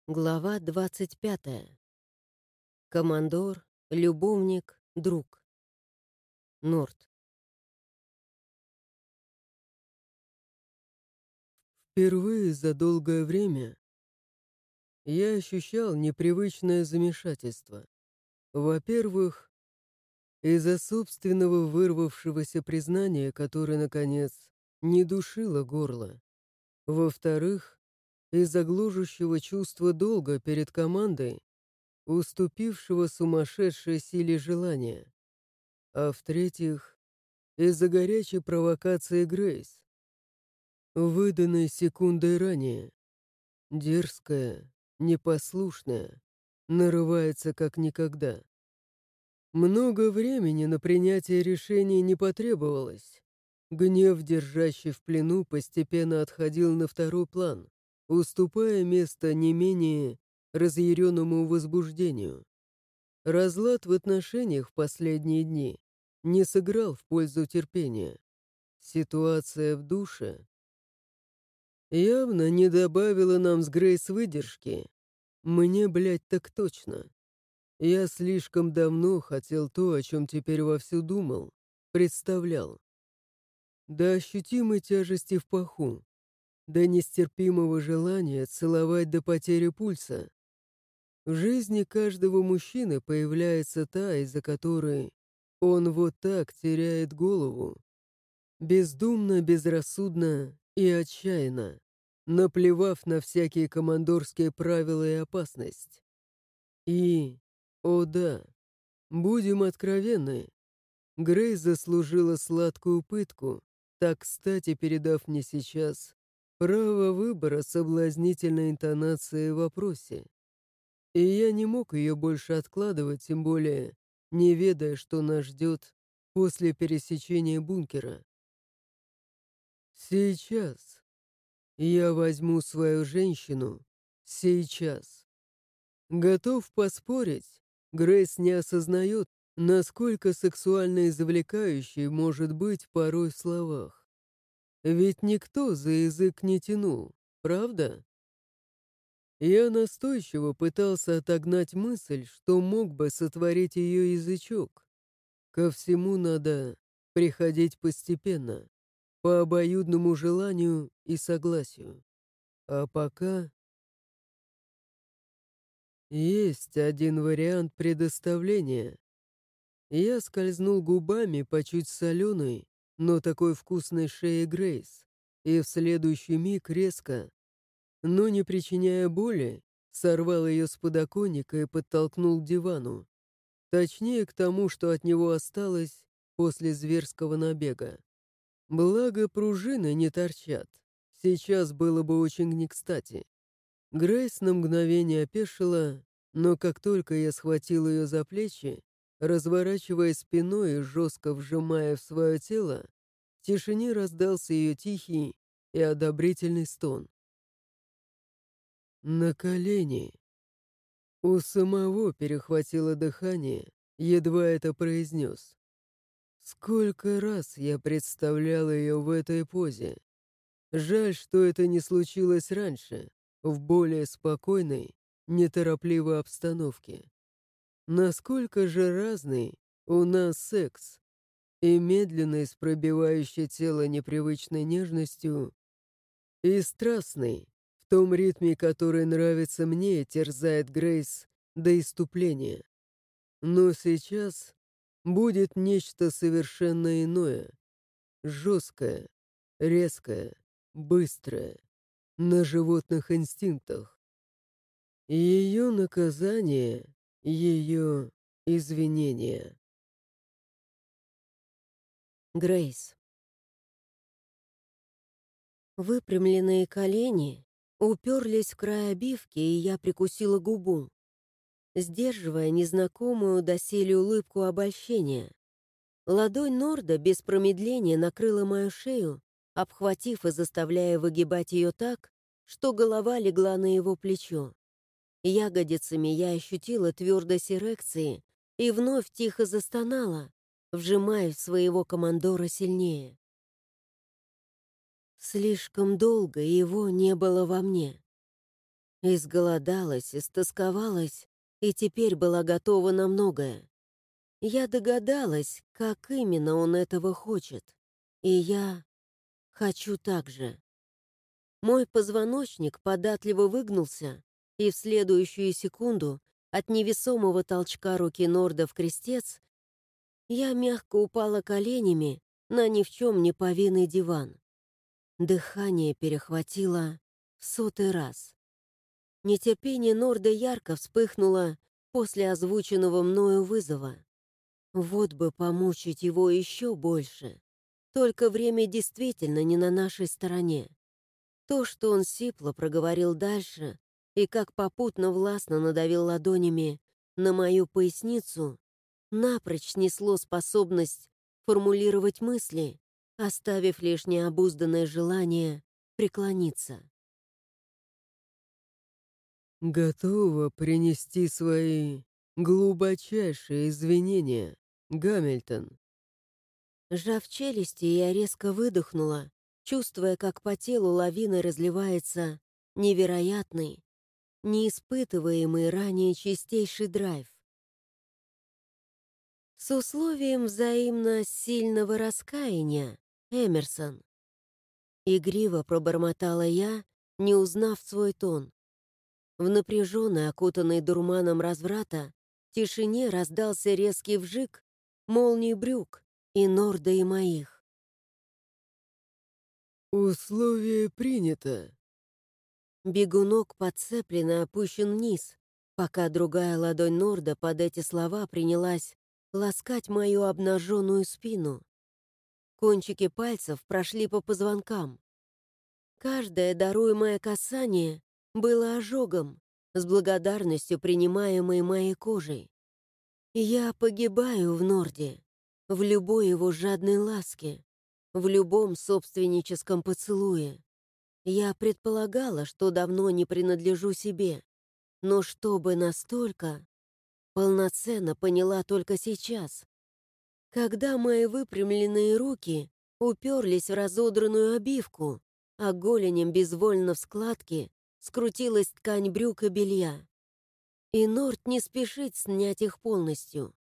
Глава 25. Командор, любовник, друг. Норд. Впервые за долгое время я ощущал непривычное замешательство. Во-первых, из-за собственного вырвавшегося признания, которое, наконец, не душило горло. Во-вторых, из-за гложущего чувства долга перед командой, уступившего сумасшедшей силе желания. А в-третьих, из-за горячей провокации Грейс, выданной секундой ранее. Дерзкая, непослушная, нарывается как никогда. Много времени на принятие решений не потребовалось. Гнев, держащий в плену, постепенно отходил на второй план, уступая место не менее разъяренному возбуждению. Разлад в отношениях в последние дни не сыграл в пользу терпения. Ситуация в душе явно не добавила нам с Грейс выдержки. Мне, блядь, так точно. Я слишком давно хотел то, о чем теперь вовсю думал, представлял. До ощутимой тяжести в паху, до нестерпимого желания целовать до потери пульса. В жизни каждого мужчины появляется та, из-за которой он вот так теряет голову. Бездумно, безрассудно и отчаянно, наплевав на всякие командорские правила и опасность. И, о да, будем откровенны, Грейс заслужила сладкую пытку, так кстати передав мне сейчас право выбора соблазнительной интонации в вопросе. И я не мог ее больше откладывать, тем более не ведая, что нас ждет после пересечения бункера. Сейчас я возьму свою женщину. Сейчас. Готов поспорить, Грейс не осознает, насколько сексуально и завлекающей может быть порой в словах. Ведь никто за язык не тянул, правда? Я настойчиво пытался отогнать мысль, что мог бы сотворить ее язычок. Ко всему надо приходить постепенно, по обоюдному желанию и согласию. А пока есть один вариант предоставления. Я скользнул губами по чуть соленой, но такой вкусной шее Грейс, и в следующий миг резко, но не причиняя боли, сорвал ее с подоконника и подтолкнул к дивану. Точнее, к тому, что от него осталось после зверского набега. Благо, пружины не торчат. Сейчас было бы очень не кстати. Грейс на мгновение опешила, но как только я схватил ее за плечи, разворачивая спиной и жестко вжимая в свое тело, в тишине раздался ее тихий и одобрительный стон. На колени. У самого перехватило дыхание, едва это произнес. Сколько раз я представлял ее в этой позе. Жаль, что это не случилось раньше, в более спокойной, неторопливой обстановке. Насколько же разный у нас секс, и медленный, с пробивающей тело непривычной нежностью, и страстный, в том ритме, который нравится мне, терзает Грейс до иступления. Но сейчас будет нечто совершенно иное, жесткое, резкое, быстрое, на животных инстинктах. Ее наказание, ее извинения. Грейс. Выпрямленные колени уперлись в край обивки, и я прикусила губу, сдерживая незнакомую доселе улыбку обольщения. Ладонь Норда без промедления накрыла мою шею, обхватив и заставляя выгибать ее так, что голова легла на его плечо. Ягодицами я ощутила твердость эрекции и вновь тихо застонала, вжимая в своего командора сильнее. Слишком долго его не было во мне. Изголодалась, истосковалась и теперь была готова на многое. Я догадалась, как именно он этого хочет. И я хочу так же. Мой позвоночник податливо выгнулся, и в следующую секунду от невесомого толчка руки Норда в крестец я мягко упала коленями на ни в чем не повинный диван. Дыхание перехватило в 100-й раз. Нетерпение Норда ярко вспыхнуло после озвученного мною вызова. Вот бы помучить его еще больше. Только время действительно не на нашей стороне. То, что он сипло проговорил дальше и как попутно властно надавил ладонями на мою поясницу, напрочь снесло способность формулировать мысли, оставив лишь необузданное желание преклониться. Готова принести свои глубочайшие извинения, Гамильтон. Сжав челюсти, я резко выдохнула, чувствуя, как по телу лавиной разливается невероятный, неиспытываемый ранее чистейший драйв. С условием взаимно сильного раскаяния, Эмерсон. Игриво пробормотала я, не узнав свой тон. В напряженной, окутанной дурманом разврата, тишине раздался резкий вжик молний брюк и Норда и моих. «Условие принято». Бегунок подцеплен и опущен вниз, пока другая ладонь Норда под эти слова принялась ласкать мою обнаженную спину. Кончики пальцев прошли по позвонкам. Каждое даруемое касание было ожогом, с благодарностью принимаемой моей кожей. Я погибаю в Норде, в любой его жадной ласке, в любом собственническом поцелуе. Я предполагала, что давно не принадлежу себе, но чтобы настолько, полноценно поняла только сейчас, когда мои выпрямленные руки уперлись в разодранную обивку, а голенем безвольно в складке скрутилась ткань брюк и белья. И Норд не спешит снять их полностью.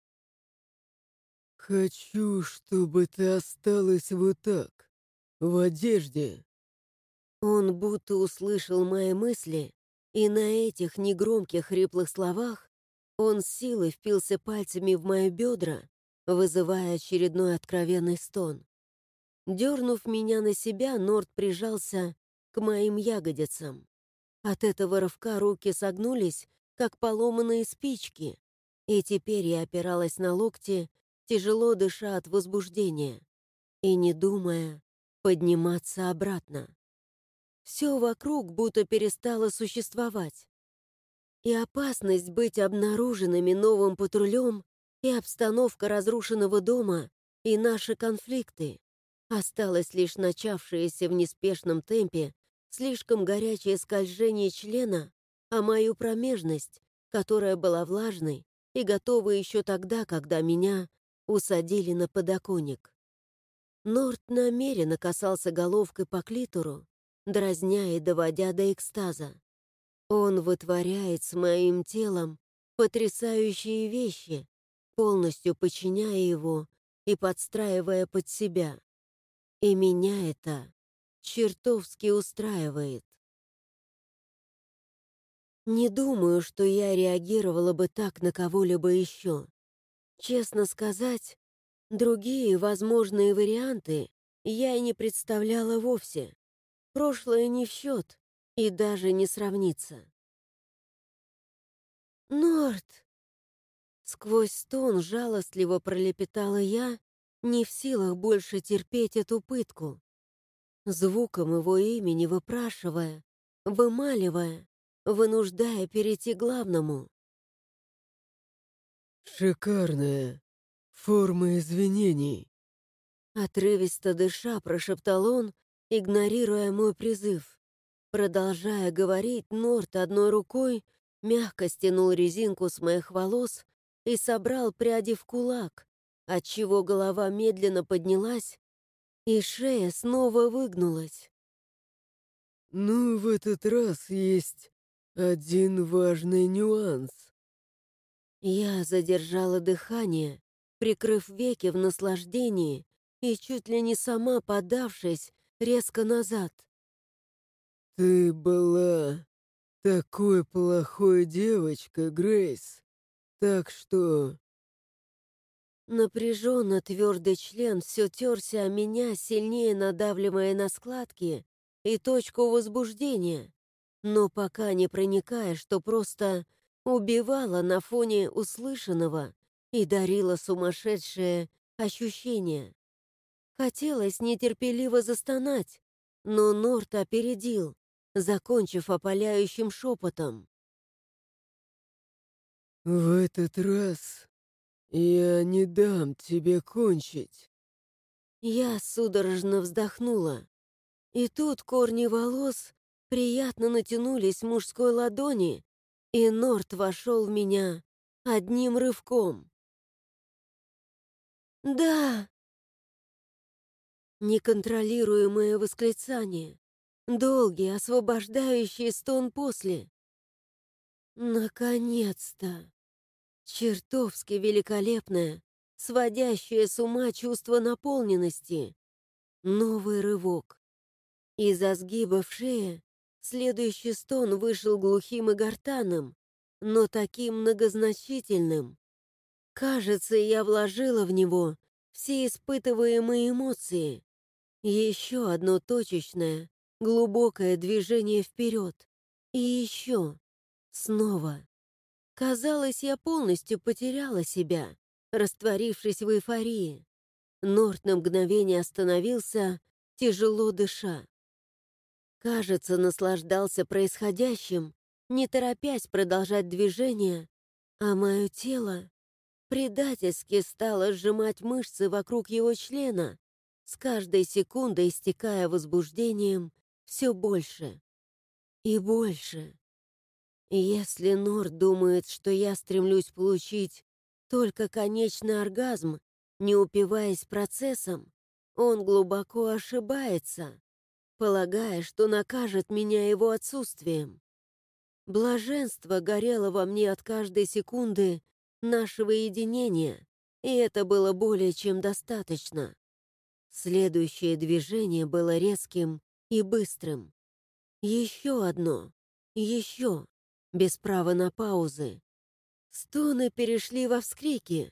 «Хочу, чтобы ты осталась вот так, в одежде». Он будто услышал мои мысли, и на этих негромких хриплых словах он с силой впился пальцами в мои бедра, вызывая очередной откровенный стон. Дернув меня на себя, Норд прижался к моим ягодицам. От этого рывка руки согнулись, как поломанные спички, и теперь я опиралась на локти, тяжело дыша от возбуждения, и не думая подниматься обратно. Все вокруг будто перестало существовать. И опасность быть обнаруженными новым патрулем, и обстановка разрушенного дома, и наши конфликты. Осталось лишь начавшееся в неспешном темпе слишком горячее скольжение члена, а мою промежность, которая была влажной и готова еще тогда, когда меня усадили на подоконник. Норд намеренно касался головкой по клитору, дразня и доводя до экстаза. Он вытворяет с моим телом потрясающие вещи, полностью подчиняя его и подстраивая под себя. И меня это чертовски устраивает. Не думаю, что я реагировала бы так на кого-либо еще. Честно сказать, другие возможные варианты я и не представляла вовсе. Прошлое не в счет и даже не сравнится. «Норд!» Сквозь стон жалостливо пролепетала я, не в силах больше терпеть эту пытку. Звуком его имени выпрашивая, вымаливая, вынуждая перейти к главному. «Шикарная форма извинений». Отрывисто дыша, прошептал он, игнорируя мой призыв. Продолжая говорить, Норд одной рукой мягко стянул резинку с моих волос и собрал пряди в кулак, отчего голова медленно поднялась, и шея снова выгнулась. «Ну, в этот раз есть один важный нюанс. Я задержала дыхание, прикрыв веки в наслаждении и чуть ли не сама подавшись резко назад. Ты была такой плохой девочкой, Грейс. Так что... Напряженно твердый член все терся о меня, сильнее надавливая на складки и точку возбуждения, но пока не проникая, что просто убивала на фоне услышанного и дарила сумасшедшее ощущение. Хотелось нетерпеливо застонать, но Норт опередил, закончив опаляющим шепотом. В этот раз я не дам тебе кончить. Я судорожно вздохнула. И тут корни волос приятно натянулись в мужской ладони, и Норт вошел в меня одним рывком. «Да!» Неконтролируемое восклицание, долгий, освобождающий стон после. Наконец-то! Чертовски великолепное, сводящее с ума чувство наполненности. Новый рывок. Из-за сгиба в шее следующий стон вышел глухим и гортанным, но таким многозначительным. Кажется, я вложила в него все испытываемые эмоции. Еще одно точечное, глубокое движение вперед. И еще. Снова. Казалось, я полностью потеряла себя, растворившись в эйфории. Норт на мгновение остановился, тяжело дыша. Кажется, наслаждался происходящим, не торопясь продолжать движение, а мое тело предательски стало сжимать мышцы вокруг его члена, с каждой секундой истекая возбуждением все больше и больше. Если Норд думает, что я стремлюсь получить только конечный оргазм, не упиваясь процессом, он глубоко ошибается, полагая, что накажет меня его отсутствием. Блаженство горело во мне от каждой секунды нашего единения, и это было более чем достаточно. Следующее движение было резким и быстрым. Еще одно, еще, без права на паузы. Стоны перешли во вскрики.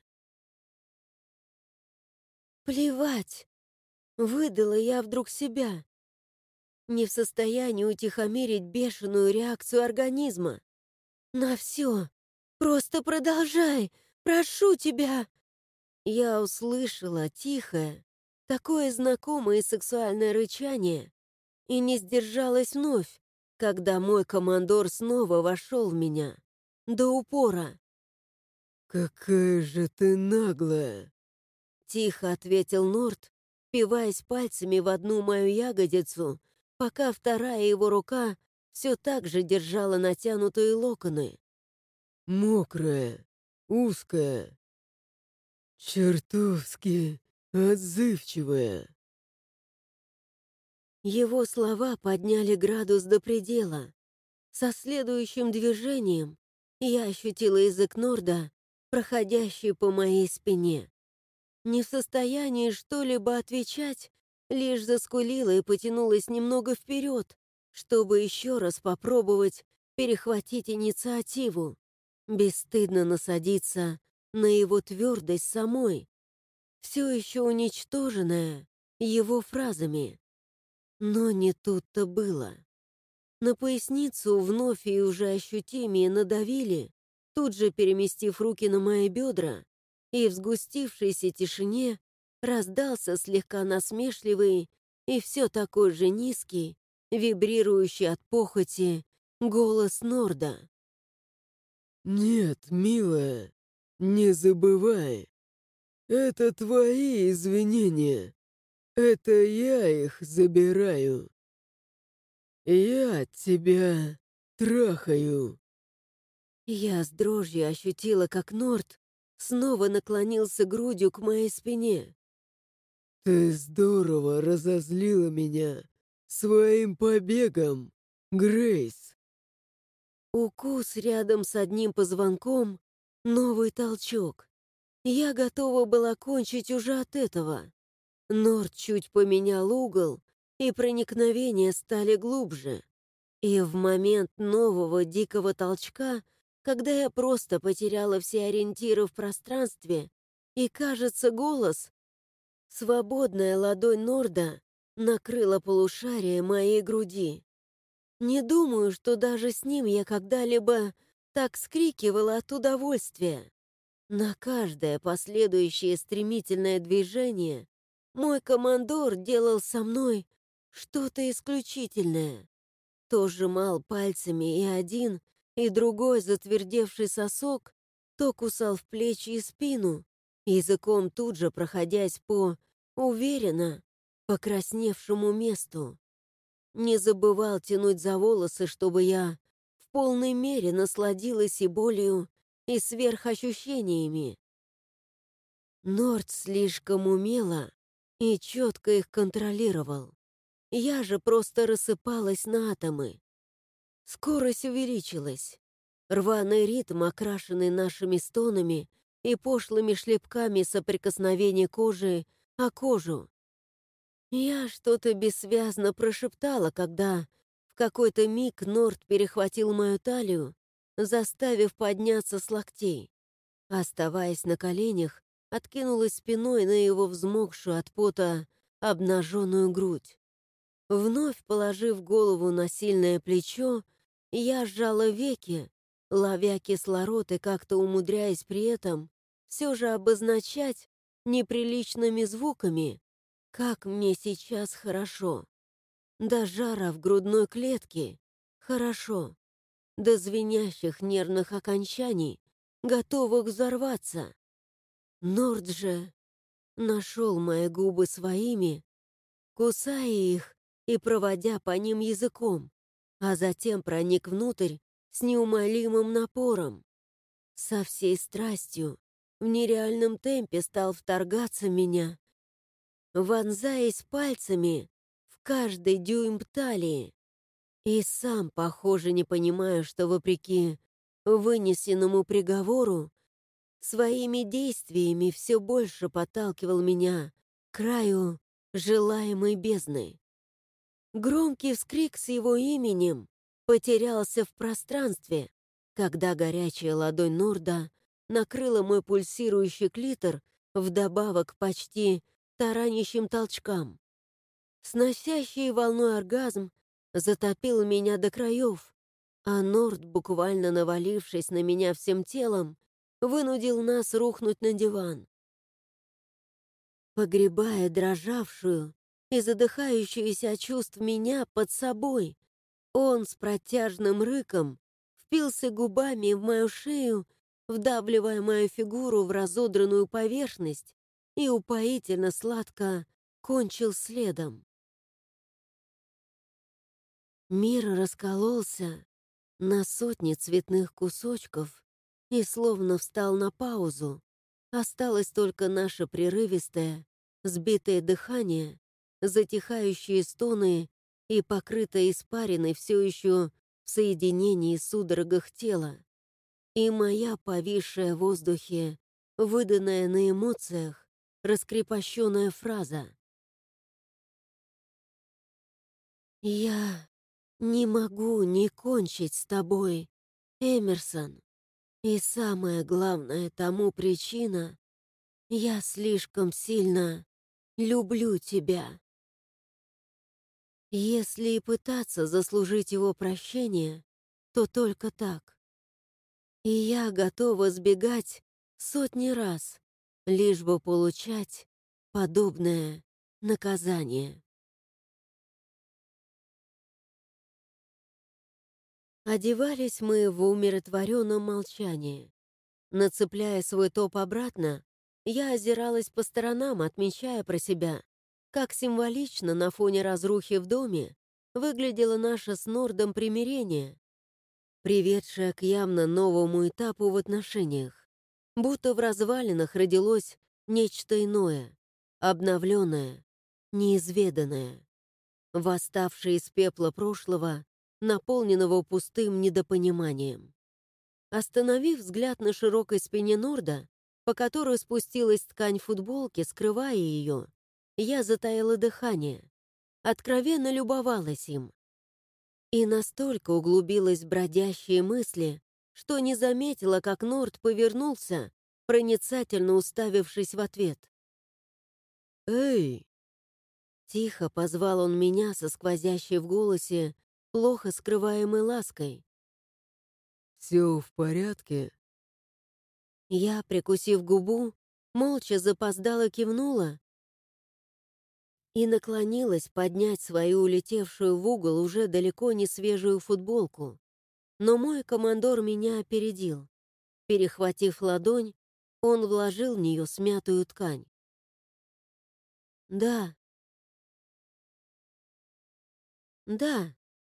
«Плевать!» — выдала я вдруг себя, не в состоянии утихомирить бешеную реакцию организма. «На все! Просто продолжай! Прошу тебя!» Я услышала тихое, такое знакомое сексуальное рычание и не сдержалась вновь, когда мой командор снова вошел в меня. До упора. «Какая же ты наглая!» Тихо ответил Норт, впиваясь пальцами в одну мою ягодицу, пока вторая его рука все так же держала натянутые локоны. «Мокрая, узкая, чертовски отзывчивая». Его слова подняли градус до предела. Со следующим движением я ощутила язык Норда, проходящий по моей спине. Не в состоянии что-либо отвечать, лишь заскулила и потянулась немного вперед, чтобы еще раз попробовать перехватить инициативу, бесстыдно насадиться на его твердость самой, все еще уничтоженная его фразами. Но не тут-то было. На поясницу вновь и уже ощутимее надавили, тут же переместив руки на мои бедра, и в сгустившейся тишине раздался слегка насмешливый и все такой же низкий, вибрирующий от похоти, голос Норда. «Нет, милая, не забывай. Это твои извинения. Это я их забираю. Я тебя трахаю». Я с дрожью ощутила, как Норд снова наклонился грудью к моей спине. «Ты здорово разозлила меня своим побегом, Грейс». Укус рядом с одним позвонком, новый толчок. Я готова была кончить уже от этого. Норд чуть поменял угол, и проникновения стали глубже. И в момент нового дикого толчка, когда я просто потеряла все ориентиры в пространстве, и, кажется, голос, свободная ладонь Норда накрыла полушарие моей груди. Не думаю, что даже с ним я когда-либо так скрикивала от удовольствия. На каждое последующее стремительное движение мой командор делал со мной что-то исключительное. То сжимал пальцами и один, и другой затвердевший сосок, то кусал в плечи и спину, языком тут же проходясь по, уверенно, покрасневшему месту. Не забывал тянуть за волосы, чтобы я в полной мере насладилась и болью, и сверхощущениями. Норд слишком умело и четко их контролировал. Я же просто рассыпалась на атомы. Скорость увеличилась. Рваный ритм, окрашенный нашими стонами и пошлыми шлепками соприкосновения кожи о кожу. Я что-то бессвязно прошептала, когда в какой-то миг Норд перехватил мою талию, заставив подняться с локтей. Оставаясь на коленях, откинулась спиной на его взмокшую от пота обнаженную грудь. Вновь положив голову на сильное плечо, я сжала веки, ловя кислород и как-то умудряясь при этом все же обозначать неприличными звуками, как мне сейчас хорошо. До жара в грудной клетке хорошо. До звенящих нервных окончаний, готовых взорваться. Норд же нашел мои губы своими, кусая их и проводя по ним языком, а затем проник внутрь с неумолимым напором. Со всей страстью, в нереальном темпе стал вторгаться в меня, вонзаясь пальцами в каждый дюйм талии. И сам, похоже, не понимаю, что вопреки вынесенному приговору, своими действиями все больше подталкивал меня к краю желаемой бездны. Громкий вскрик с его именем потерялся в пространстве, когда горячая ладонь Норда накрыла мой пульсирующий клитор вдобавок к почти таранящим толчкам. Сносящий волной оргазм затопил меня до краев, а Норд, буквально навалившись на меня всем телом, вынудил нас рухнуть на диван. Погребая дрожавшую и задыхающуюся от чувств меня под собой, он с протяжным рыком впился губами в мою шею, вдавливая мою фигуру в разодранную поверхность и упоительно сладко кончил следом. Мир раскололся на сотни цветных кусочков и словно встал на паузу. Осталось только наше прерывистое, сбитое дыхание, затихающие стоны и покрытое испариной все еще в соединении судорогах тела. И моя повисшая в воздухе, выданная на эмоциях, раскрепощенная фраза. «Я не могу не кончить с тобой, Эмерсон. И самое главное тому причина — я слишком сильно люблю тебя». Если и пытаться заслужить его прощение, то только так. И я готова сбегать сотни раз, лишь бы получать подобное наказание. Одевались мы в умиротворенном молчании. Нацепляя свой топ обратно, я озиралась по сторонам, отмечая про себя, как символично на фоне разрухи в доме выглядело наше с Нордом примирение, приведшее к явно новому этапу в отношениях. Будто в развалинах родилось нечто иное, обновленное, неизведанное. Восставшее из пепла прошлого, наполненного пустым недопониманием. Остановив взгляд на широкой спине Норда, по которой спустилась ткань футболки, скрывая ее, я затаила дыхание, откровенно любовалась им. И настолько углубилась в бродящие мысли, что не заметила, как Норд повернулся, проницательно уставившись в ответ. «Эй!» Тихо позвал он меня со сквозящей в голосе, плохо скрываемой лаской. «Все в порядке?» Я, прикусив губу, молча запоздало кивнула и наклонилась поднять свою улетевшую в угол уже далеко не свежую футболку. Но мой командор меня опередил. Перехватив ладонь, он вложил в нее смятую ткань. «Да, да».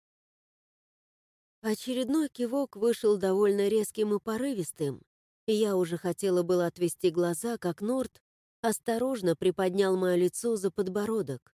Очередной кивок вышел довольно резким и порывистым, и я уже хотела было отвести глаза, как Норд осторожно приподнял мое лицо за подбородок.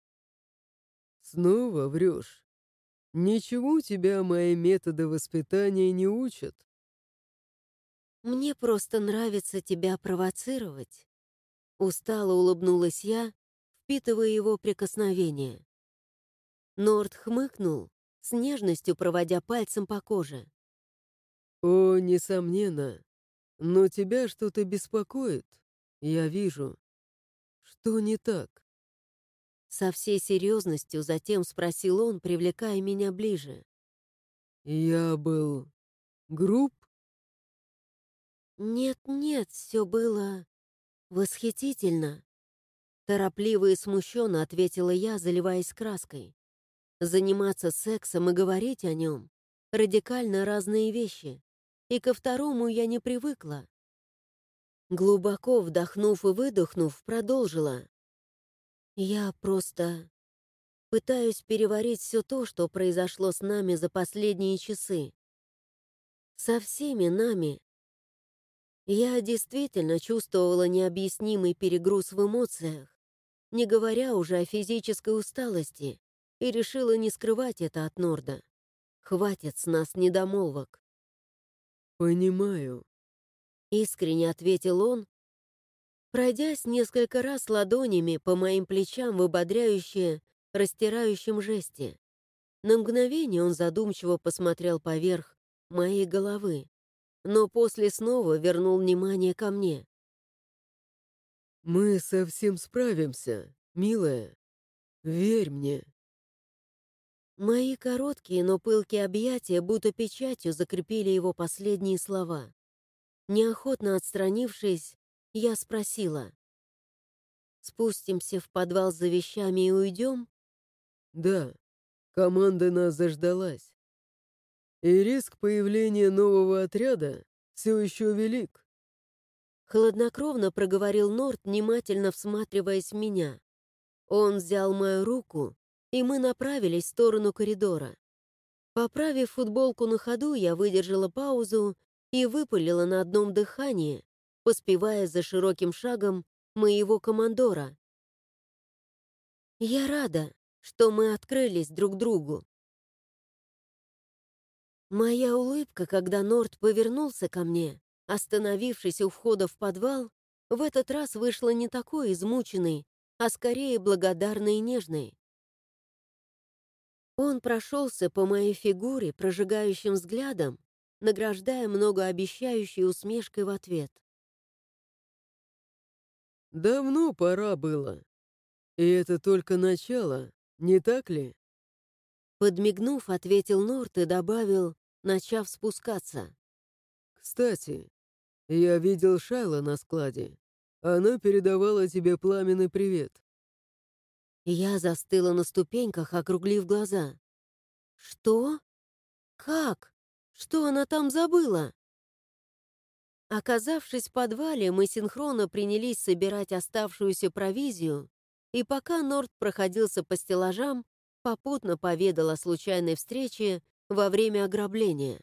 «Снова врешь? Ничего тебя мои методы воспитания не учат?» «Мне просто нравится тебя провоцировать». Устало улыбнулась я, впитывая его прикосновение. Норд хмыкнул, с нежностью проводя пальцем по коже. «О, несомненно. Но тебя что-то беспокоит. Я вижу. Что не так?» Со всей серьезностью затем спросил он, привлекая меня ближе. «Я был груб?» «Нет-нет, все было восхитительно», — торопливо и смущенно ответила я, заливаясь краской. «Заниматься сексом и говорить о нем — радикально разные вещи, и ко второму я не привыкла». Глубоко вдохнув и выдохнув, продолжила. «Я просто пытаюсь переварить все то, что произошло с нами за последние часы. Со всеми нами. Я действительно чувствовала необъяснимый перегруз в эмоциях, не говоря уже о физической усталости, и решила не скрывать это от Норда. Хватит с нас недомолвок. «Понимаю». Искренне ответил он, пройдясь несколько раз ладонями по моим плечам в ободряющее, растирающем жесте. На мгновение он задумчиво посмотрел поверх моей головы, но после снова вернул внимание ко мне. «Мы совсем справимся, милая. Верь мне». Мои короткие, но пылкие объятия будто печатью закрепили его последние слова. Неохотно отстранившись, я спросила: «Спустимся в подвал за вещами и уйдем?» «Да, команда нас заждалась. И риск появления нового отряда все еще велик». Хладнокровно проговорил Норд, внимательно всматриваясь в меня. Он взял мою руку, и мы направились в сторону коридора. Поправив футболку на ходу, я выдержала паузу и выпалила на одном дыхании, поспевая за широким шагом моего командора. «Я рада, что мы открылись друг другу». Моя улыбка, когда Норд повернулся ко мне, остановившись у входа в подвал, в этот раз вышла не такой измученной, а скорее благодарной и нежной. Он прошелся по моей фигуре прожигающим взглядом, награждая многообещающей усмешкой в ответ. «Давно пора было. И это только начало, не так ли?» Подмигнув, ответил Норд и добавил, начав спускаться. «Кстати, я видел Шайла на складе. Она передавала тебе пламенный привет». Я застыла на ступеньках, округлив глаза. «Что? Как? Что она там забыла?» Оказавшись в подвале, мы синхронно принялись собирать оставшуюся провизию, и пока Норд проходился по стеллажам, попутно поведал о случайной встрече во время ограбления.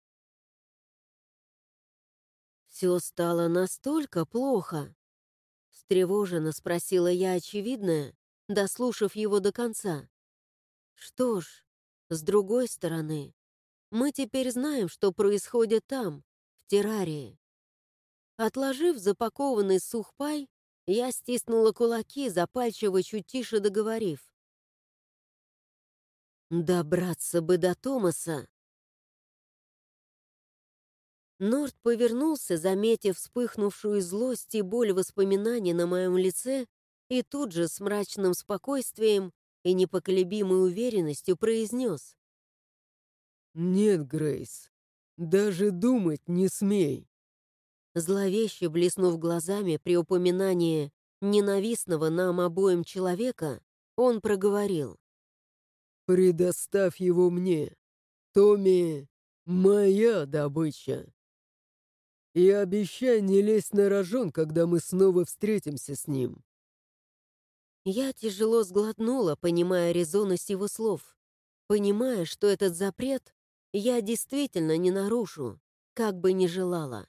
«Все стало настолько плохо?» — встревоженно спросила я очевидное, дослушав его до конца. «Что ж, С другой стороны, мы теперь знаем, что происходит там, в террарии. Отложив запакованный сухпай, я стиснула кулаки, запальчиво чуть тише договорив. Добраться бы до Томаса. Норд повернулся, заметив вспыхнувшую злость и боль воспоминаний на моем лице, и тут же с мрачным спокойствием и непоколебимой уверенностью произнес. «Нет, Грейс, даже думать не смей». Зловеще блеснув глазами при упоминании ненавистного нам обоим человека, он проговорил. «Предоставь его мне. Томми — моя добыча. И обещай не лезть на рожон, когда мы снова встретимся с ним». Я тяжело сглотнула, понимая резонность его слов, понимая, что этот запрет я действительно не нарушу, как бы ни желала.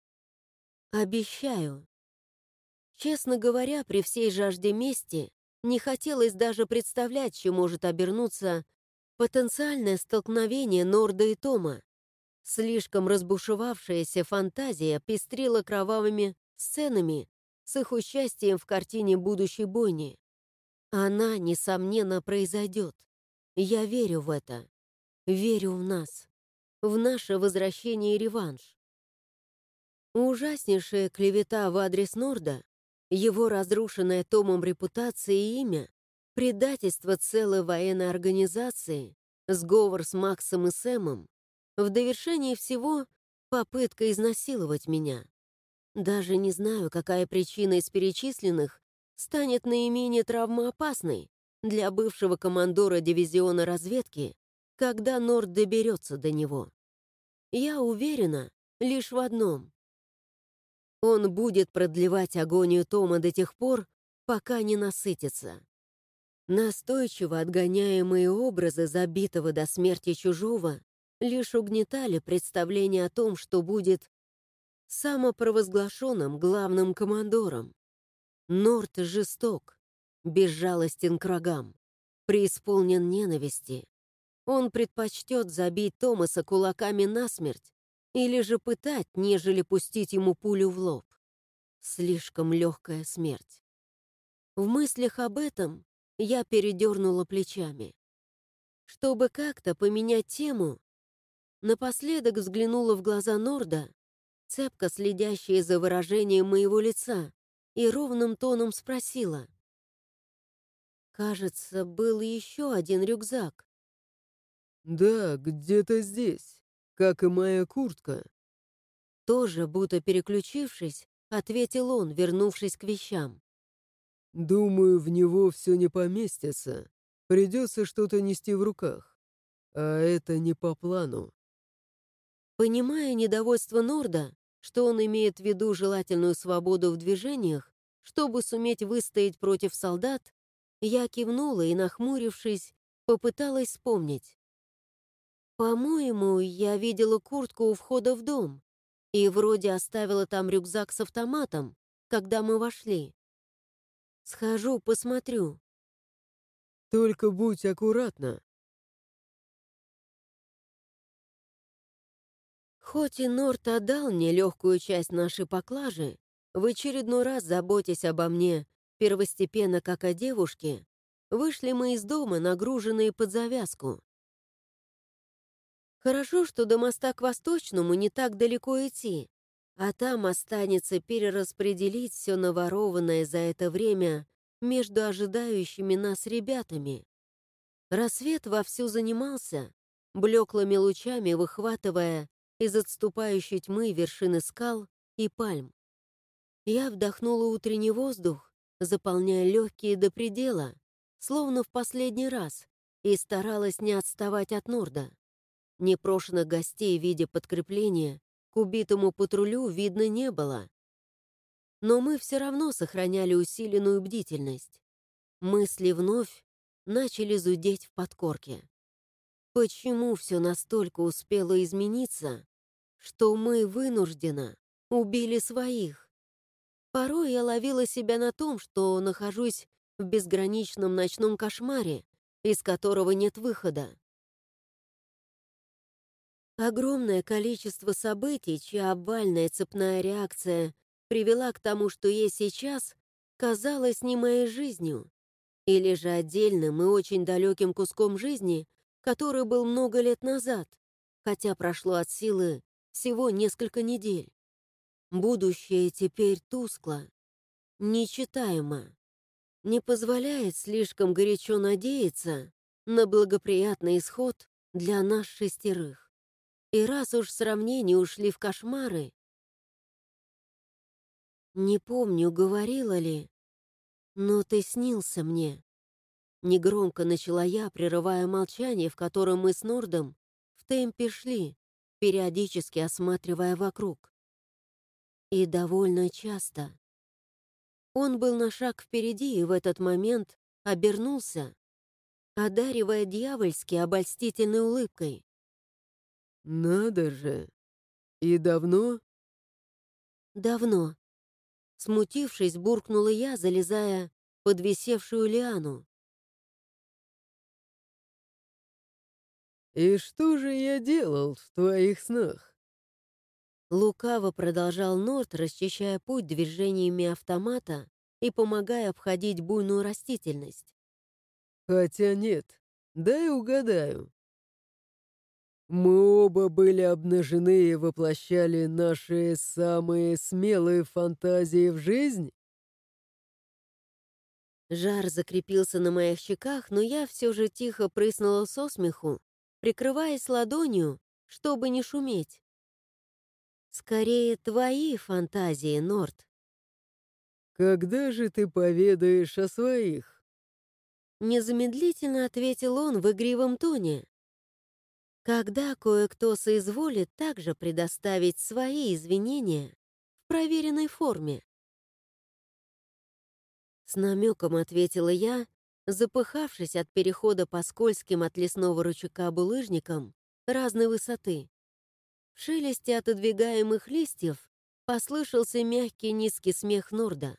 Обещаю. Честно говоря, при всей жажде мести не хотелось даже представлять, чем может обернуться потенциальное столкновение Норда и Тома. Слишком разбушевавшаяся фантазия пестрила кровавыми сценами с их участием в картине будущей бойни. Она, несомненно, произойдет. Я верю в это. Верю в нас. В наше возвращение и реванш. Ужаснейшая клевета в адрес Норда, его разрушенная Томом репутация и имя, предательство целой военной организации, сговор с Максом и Сэмом, в довершении всего попытка изнасиловать меня. Даже не знаю, какая причина из перечисленных станет наименее травмоопасной для бывшего командора дивизиона разведки, когда Норд доберется до него. Я уверена лишь в одном. Он будет продлевать агонию Тома до тех пор, пока не насытится. Настойчиво отгоняемые образы забитого до смерти чужого лишь угнетали представление о том, что будет самопровозглашенным главным командором. Норд жесток, безжалостен к врагам, преисполнен ненависти. Он предпочтет забить Томаса кулаками насмерть или же пытать, нежели пустить ему пулю в лоб. Слишком легкая смерть. В мыслях об этом я передернула плечами. Чтобы как-то поменять тему, напоследок взглянула в глаза Норда, цепко следящие за выражением моего лица, и ровным тоном спросила. «Кажется, был еще один рюкзак». «Да, где-то здесь, как и моя куртка». Тоже, будто переключившись, ответил он, вернувшись к вещам. «Думаю, в него все не поместится. Придется что-то нести в руках. А это не по плану». Понимая недовольство Норда, что он имеет в виду желательную свободу в движениях, чтобы суметь выстоять против солдат, я кивнула и, нахмурившись, попыталась вспомнить. По-моему, я видела куртку у входа в дом и вроде оставила там рюкзак с автоматом, когда мы вошли. Схожу, посмотрю. «Только будь аккуратна». Хоть и Норт отдал мне легкую часть нашей поклажи, в очередной раз заботясь обо мне первостепенно как о девушке, вышли мы из дома, нагруженные под завязку. Хорошо, что до моста к Восточному не так далеко идти, а там останется перераспределить все наворованное за это время между ожидающими нас ребятами. Рассвет вовсю занимался, блеклыми лучами выхватывая из отступающей тьмы вершины скал и пальм. Я вдохнула утренний воздух, заполняя легкие до предела, словно в последний раз, и старалась не отставать от Норда. Непрошенных гостей в виде подкрепления к убитому патрулю видно не было. Но мы все равно сохраняли усиленную бдительность. Мысли вновь начали зудеть в подкорке. Почему все настолько успело измениться, что мы вынужденно убили своих? Порой я ловила себя на том, что нахожусь в безграничном ночном кошмаре, из которого нет выхода. Огромное количество событий, чья обвальная цепная реакция привела к тому, что есть сейчас, казалось не моей жизнью, или же отдельным и очень далеким куском жизни, который был много лет назад, хотя прошло от силы всего несколько недель. Будущее теперь тускло, нечитаемо, не позволяет слишком горячо надеяться на благоприятный исход для нас шестерых. И раз уж сравнения ушли в кошмары, не помню, говорила ли, но ты снился мне. Негромко начала я, прерывая молчание, в котором мы с Нордом в темпе шли, периодически осматривая вокруг. И довольно часто. Он был на шаг впереди и в этот момент обернулся, одаривая дьявольски обольстительной улыбкой. «Надо же! И давно?» Давно. Смутившись, буркнула я, залезая под висевшую лиану. «И что же я делал в твоих снах?» Лукаво продолжал Норт, расчищая путь движениями автомата и помогая обходить буйную растительность. «Хотя нет, дай угадаю. Мы оба были обнажены и воплощали наши самые смелые фантазии в жизнь?» Жар закрепился на моих щеках, но я все же тихо прыснула со смеху, прикрываясь ладонью, чтобы не шуметь. Скорее, твои фантазии, Норт. «Когда же ты поведаешь о своих?» Незамедлительно ответил он в игривом тоне. Когда кое-кто соизволит также предоставить свои извинения в проверенной форме. С намеком ответила я, запыхавшись от перехода по скользким от лесного ручейка булыжникам разной высоты. В шелесте отодвигаемых листьев послышался мягкий низкий смех Норда.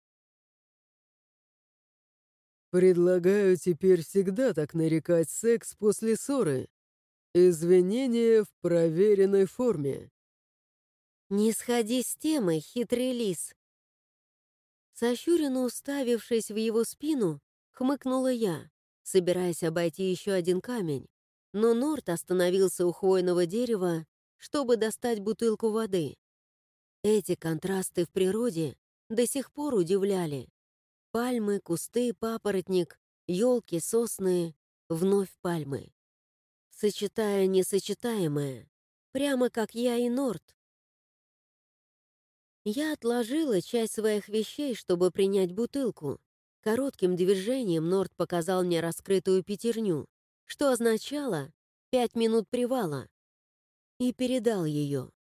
«Предлагаю теперь всегда так нарекать секс после ссоры. Извинения в проверенной форме». «Не сходи с темы, хитрый лис!» Сощуренно уставившись в его спину, хмыкнула я, собираясь обойти еще один камень. Но Норт остановился у хвойного дерева, чтобы достать бутылку воды. Эти контрасты в природе до сих пор удивляли. Пальмы, кусты, папоротник, елки, сосны, вновь пальмы. Сочетая несочетаемое, прямо как я и Норт. Я отложила часть своих вещей, чтобы принять бутылку. Коротким движением Норт показал мне раскрытую пятерню, что означало 5 минут привала, и передал ее.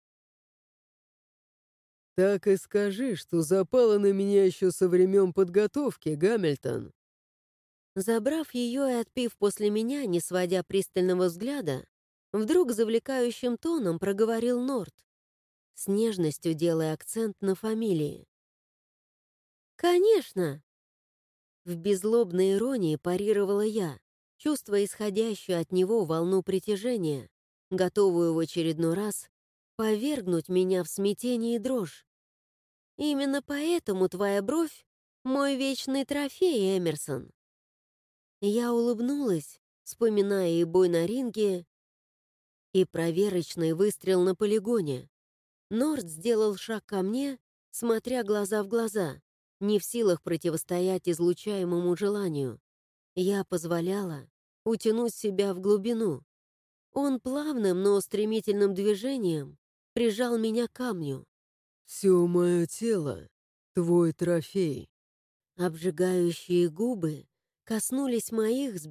«Так и скажи, что запало на меня еще со времен подготовки, Гамильтон». Забрав ее и отпив после меня, не сводя пристального взгляда, вдруг завлекающим тоном проговорил Норт, с нежностью делая акцент на фамилии. «Конечно!» В беззлобной иронии парировала я, чувствуя исходящую от него волну притяжения, готовую в очередной раз повергнуть меня в смятение и дрожь. «Именно поэтому твоя бровь — мой вечный трофей, Эмерсон». Я улыбнулась, вспоминая и бой на ринге, и проверочный выстрел на полигоне. Норд сделал шаг ко мне, смотря глаза в глаза, не в силах противостоять излучаемому желанию. Я позволяла утянуть себя в глубину. Он плавным, но стремительным движением прижал меня к камню. «Все мое тело — твой трофей». Обжигающие губы коснулись моих,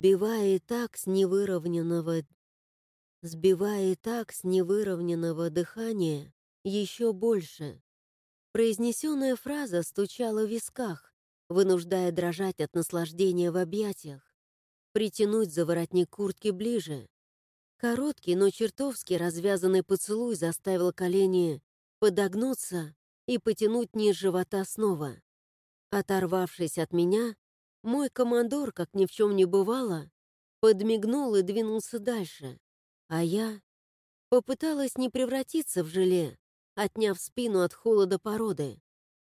сбивая и так с невыровненного дыхания еще больше. Произнесенная фраза стучала в висках, вынуждая дрожать от наслаждения в объятиях, притянуть за воротник куртки ближе. Короткий, но чертовски развязанный поцелуй заставил колени подогнуться и потянуть низ живота снова. Оторвавшись от меня, мой командор, как ни в чем не бывало, подмигнул и двинулся дальше, а я Попыталась не превратиться в желе, отняв спину от холода породы.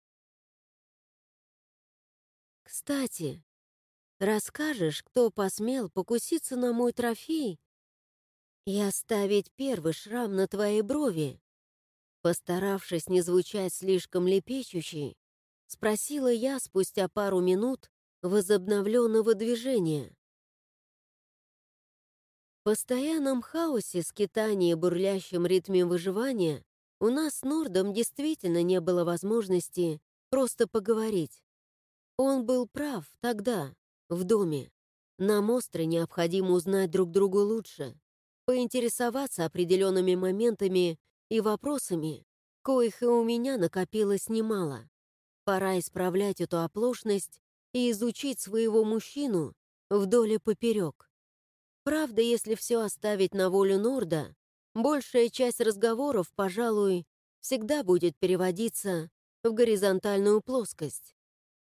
«Кстати, расскажешь, кто посмел покуситься на мой трофей и оставить первый шрам на твоей брови?» Постаравшись не звучать слишком лепечущей, спросила я спустя пару минут возобновленного движения. В постоянном хаосе, скитании и бурлящем ритме выживания у нас с Нордом действительно не было возможности просто поговорить. Он был прав тогда, в доме. Нам остро необходимо узнать друг друга лучше, поинтересоваться определенными моментами и вопросами, коих и у меня накопилось немало. Пора исправлять эту оплошность и изучить своего мужчину вдоль и поперек. Правда, если все оставить на волю Норда, большая часть разговоров, пожалуй, всегда будет переводиться в горизонтальную плоскость.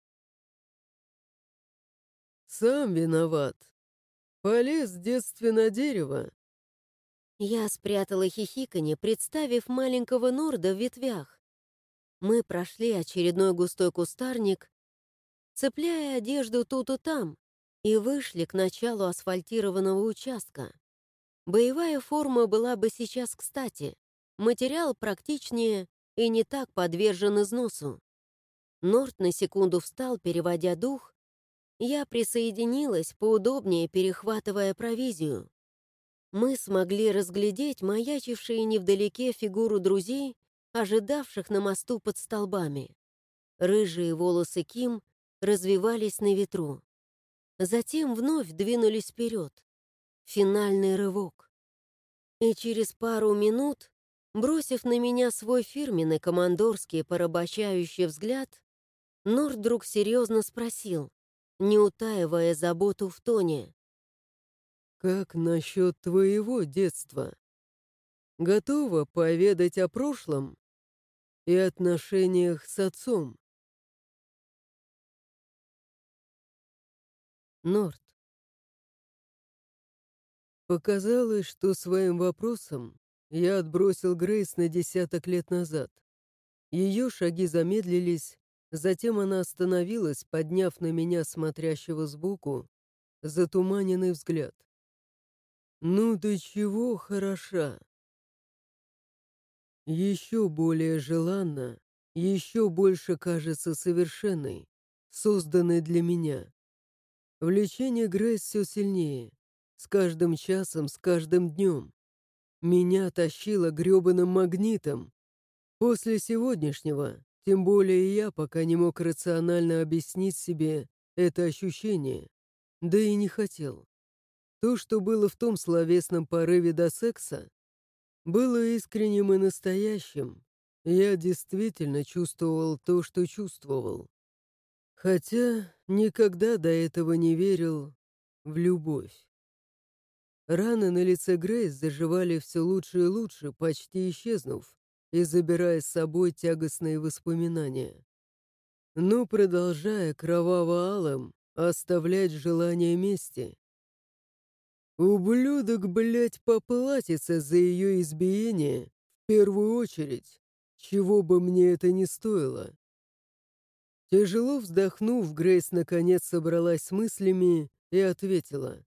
«Сам виноват. Полез в детстве на дерево». Я спрятала хихиканье, представив маленького Норда в ветвях. Мы прошли очередной густой кустарник, цепляя одежду тут и там, и вышли к началу асфальтированного участка. Боевая форма была бы сейчас кстати, материал практичнее и не так подвержен износу. Норд на секунду встал, переводя дух. Я присоединилась, поудобнее перехватывая провизию. Мы смогли разглядеть маячившие невдалеке фигуру друзей, ожидавших на мосту под столбами. Рыжие волосы Ким развивались на ветру. Затем вновь двинулись вперед. Финальный рывок. И через пару минут, бросив на меня свой фирменный командорский порабощающий взгляд, Норд вдруг серьезно спросил, не утаивая заботу в тоне: «Как насчет твоего детства? Готова поведать о прошлом и отношениях с отцом?» «Норд, Показалось, что своим вопросом я отбросил Грейс на десяток лет назад. Ее шаги замедлились, затем она остановилась, подняв на меня смотрящего сбоку затуманенный взгляд. «Ну ты чего хороша? Еще более желанна, еще больше кажется совершенной, созданной для меня. Влечение Грейс все сильнее, с каждым часом, с каждым днем. Меня тащило грёбаным магнитом. После сегодняшнего, тем более я пока не мог рационально объяснить себе это ощущение, да и не хотел. То, что было в том словесном порыве до секса, было искренним и настоящим. Я действительно чувствовал то, что чувствовал. Хотя никогда до этого не верил в любовь. Раны на лице Грейс заживали все лучше и лучше, почти исчезнув, и забирая с собой тягостные воспоминания. Но продолжая кроваво-алым оставлять желание мести. Ублюдок, блядь, поплатится за ее избиение в первую очередь, чего бы мне это ни стоило. Тяжело вздохнув, Грейс наконец собралась с мыслями и ответила.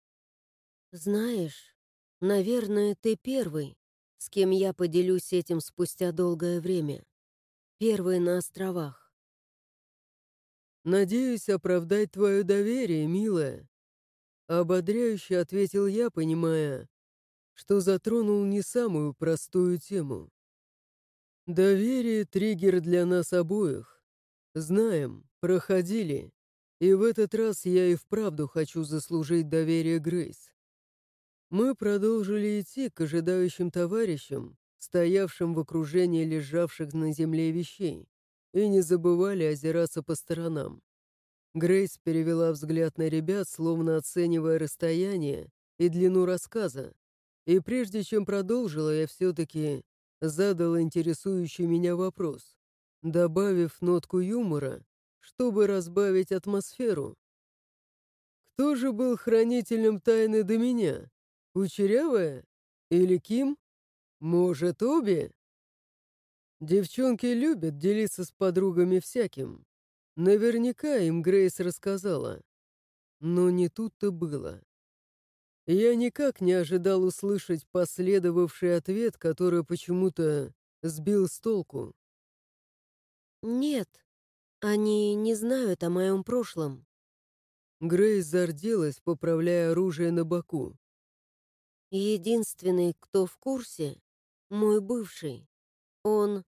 знаешь, наверное, ты первый, с кем я поделюсь этим спустя долгое время. Первый на островах». «Надеюсь оправдать твое доверие, милая», — ободряюще ответил я, понимая, что затронул не самую простую тему. «Доверие — триггер для нас обоих. Знаем, проходили, и в этот раз я и вправду хочу заслужить доверие Грейс». Мы продолжили идти к ожидающим товарищам, стоявшим в окружении лежавших на земле вещей, и не забывали озираться по сторонам. Грейс перевела взгляд на ребят, словно оценивая расстояние и длину рассказа, и прежде чем продолжила, я все-таки задала интересующий меня вопрос, добавив нотку юмора, чтобы разбавить атмосферу. «Кто же был хранителем тайны до меня? Кучерявая? Или Ким?» Может, обе? Девчонки любят делиться с подругами всяким. Наверняка им Грейс рассказала. Но не тут-то было. Я никак не ожидал услышать последовавший ответ, который почему-то сбил с толку. «Нет, они не знают о моем прошлом». Грейс зарделась, поправляя оружие на боку. Единственный, кто в курсе, мой бывший. Он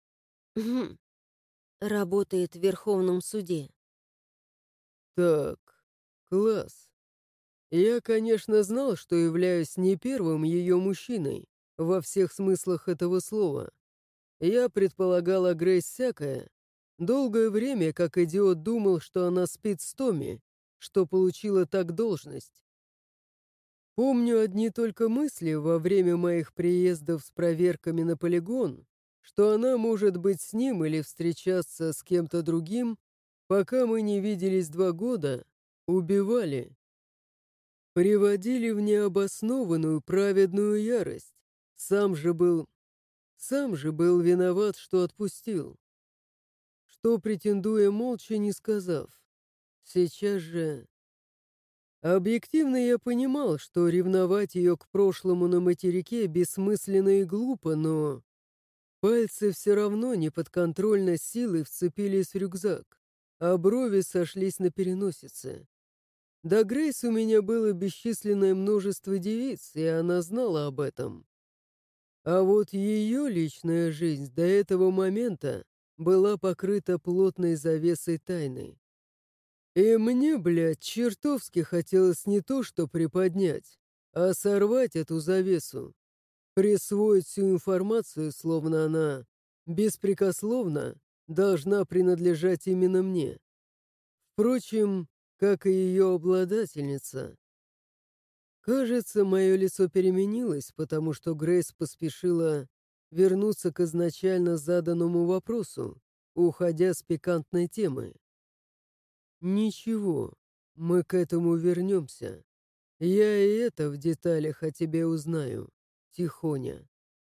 работает в Верховном суде. Так, класс. Я, конечно, знал, что являюсь не первым ее мужчиной, во всех смыслах этого слова. Я предполагал о Грейс всякое. Долгое время, как идиот, думал, что она спит с Томми, что получила так должность. Помню одни только мысли во время моих приездов с проверками на полигон, что она может быть с ним или встречаться с кем-то другим, пока мы не виделись 2 года, убивали. Приводили в необоснованную праведную ярость. Сам же был виноват, что отпустил. Что, претендуя молча, не сказав. Сейчас же... Объективно я понимал, что ревновать ее к прошлому на материке бессмысленно и глупо, но... Пальцы все равно неподконтрольно силой вцепились в рюкзак, а брови сошлись на переносице. До Грейс у меня было бесчисленное множество девиц, и она знала об этом. А вот ее личная жизнь до этого момента была покрыта плотной завесой тайны. И мне, блядь, чертовски хотелось не то что приподнять, а сорвать эту завесу, присвоить всю информацию, словно она беспрекословно должна принадлежать именно мне. Впрочем, как и ее обладательница. Кажется, мое лицо переменилось, потому что Грейс поспешила вернуться к изначально заданному вопросу, уходя с пикантной темы. «Ничего, мы к этому вернемся. Я и это в деталях о тебе узнаю, Тихоня».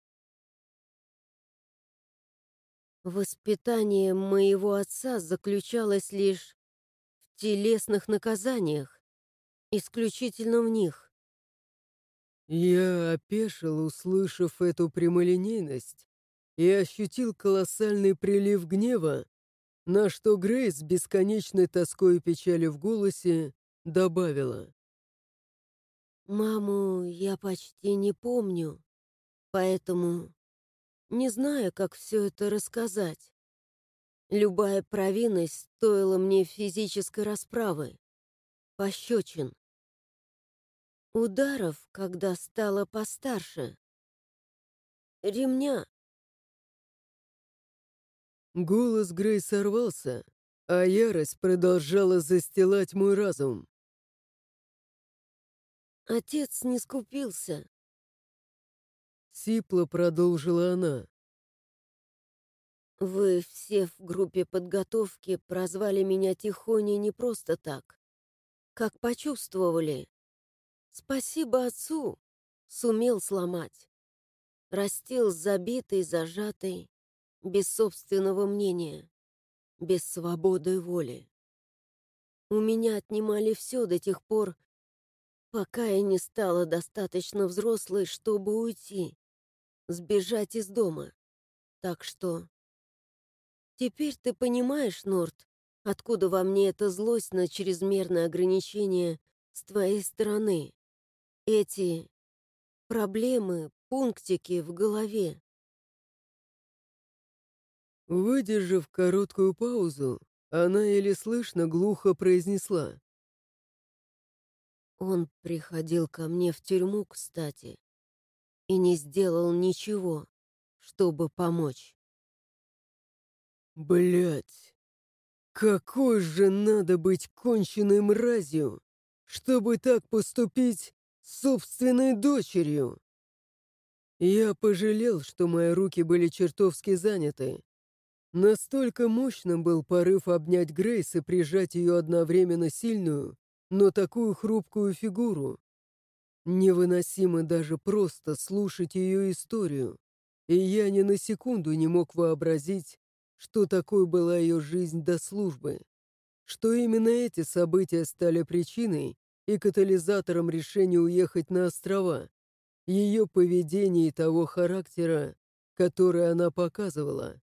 Воспитание моего отца заключалось лишь в телесных наказаниях, исключительно в них. Я опешил, услышав эту прямолинейность, и ощутил колоссальный прилив гнева, на что Грейс с бесконечной тоской и печалью в голосе добавила. Маму я почти не помню, поэтому не знаю, как все это рассказать. Любая провинность стоила мне физической расправы, пощечин, ударов, когда стала постарше, ремня. Голос Грейс сорвался, а ярость продолжала застилать мой разум. Отец не скупился. Сипло продолжила она. Вы все в группе подготовки прозвали меня Тихоней не просто так. Как почувствовали. Спасибо отцу. Сумел сломать. Растил забитый, зажатый, без собственного мнения, без свободы воли. У меня отнимали все до тех пор, пока я не стала достаточно взрослой, чтобы уйти, сбежать из дома. Так что... Теперь ты понимаешь, Норт, откуда во мне эта злость на чрезмерное ограничение с твоей стороны? Эти проблемы, пунктики в голове. Выдержав короткую паузу, она еле слышно глухо произнесла. Он приходил ко мне в тюрьму, кстати, и не сделал ничего, чтобы помочь. Блять, какой же надо быть конченной мразью, чтобы так поступить с собственной дочерью? Я пожалел, что мои руки были чертовски заняты. Настолько мощным был порыв обнять Грейс и прижать ее одновременно сильную, но такую хрупкую фигуру. Невыносимо даже просто слушать ее историю. и я ни на секунду не мог вообразить, что такой была ее жизнь до службы, что именно эти события стали причиной и катализатором решения уехать на острова, ее поведение и того характера, который она показывала.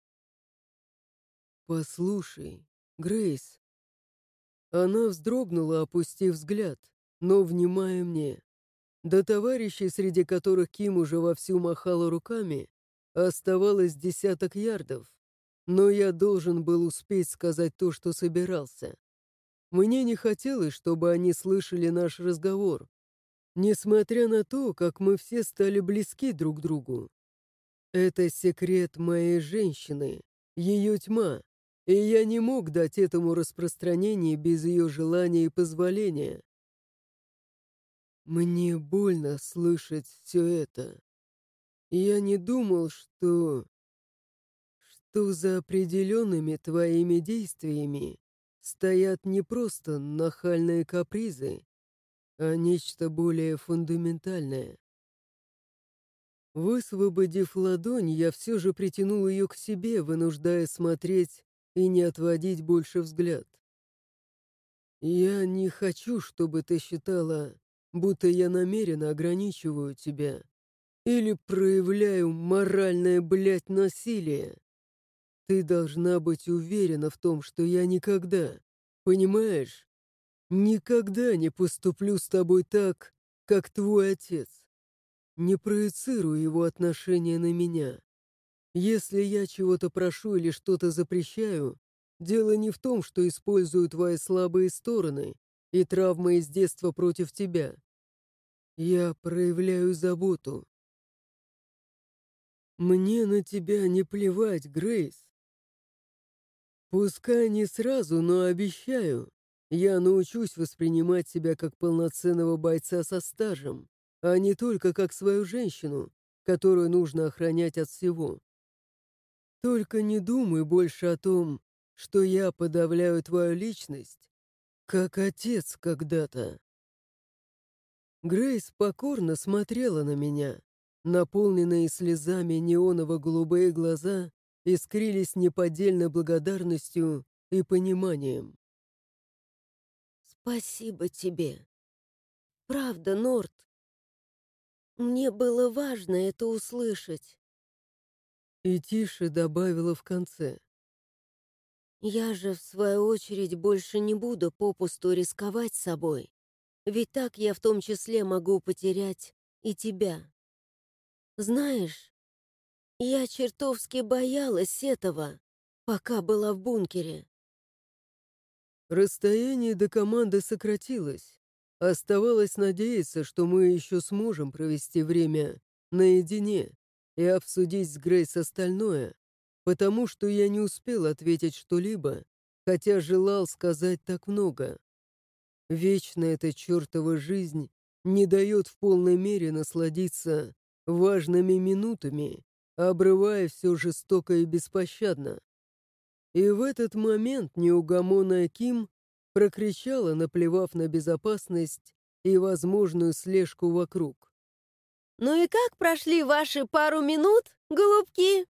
«Послушай, Грейс». Она вздрогнула, опустив взгляд, но внимая мне. До товарищей, среди которых Ким уже вовсю махала руками, оставалось 10 ярдов, но я должен был успеть сказать то, что собирался. Мне не хотелось, чтобы они слышали наш разговор, несмотря на то, как мы все стали близки друг к другу. Это секрет моей женщины, ее тьма, и я не мог дать этому распространение без ее желания и позволения. Мне больно слышать все это. Я не думал, что за определенными твоими действиями стоят не просто нахальные капризы, а нечто более фундаментальное. Высвободив ладонь, я все же притянул ее к себе, вынуждая смотреть и не отводить больше взгляд. «Я не хочу, чтобы ты считала, будто я намеренно ограничиваю тебя или проявляю моральное, блядь, насилие. Ты должна быть уверена в том, что я никогда, понимаешь, никогда не поступлю с тобой так, как твой отец. Не проецируй его отношения на меня. Если я чего-то прошу или что-то запрещаю, дело не в том, что использую твои слабые стороны и травмы из детства против тебя. Я проявляю заботу. Мне на тебя не плевать, Грейс. Пускай не сразу, но обещаю, я научусь воспринимать себя как полноценного бойца со стажем, а не только как свою женщину, которую нужно охранять от всего. Только не думай больше о том, что я подавляю твою личность, как отец когда-то. Грейс покорно смотрела на меня. Наполненные слезами неоново-голубые глаза искрились неподдельной благодарностью и пониманием. «Спасибо тебе. Правда, Норт. Мне было важно это услышать. И тише добавила в конце. Я же, в свою очередь, больше не буду попусту рисковать собой. Ведь так я в том числе могу потерять и тебя. Знаешь, я чертовски боялась этого, пока была в бункере. Расстояние до команды сократилось. Оставалось надеяться, что мы еще сможем провести время наедине и обсудить с Грейс остальное, потому что я не успел ответить что-либо, хотя желал сказать так много. Вечно эта чертова жизнь не дает в полной мере насладиться важными минутами, обрывая все жестоко и беспощадно. И в этот момент неугомонная Ким прокричала, наплевав на безопасность и возможную слежку вокруг. «Ну и как прошли ваши пару минут, голубки?»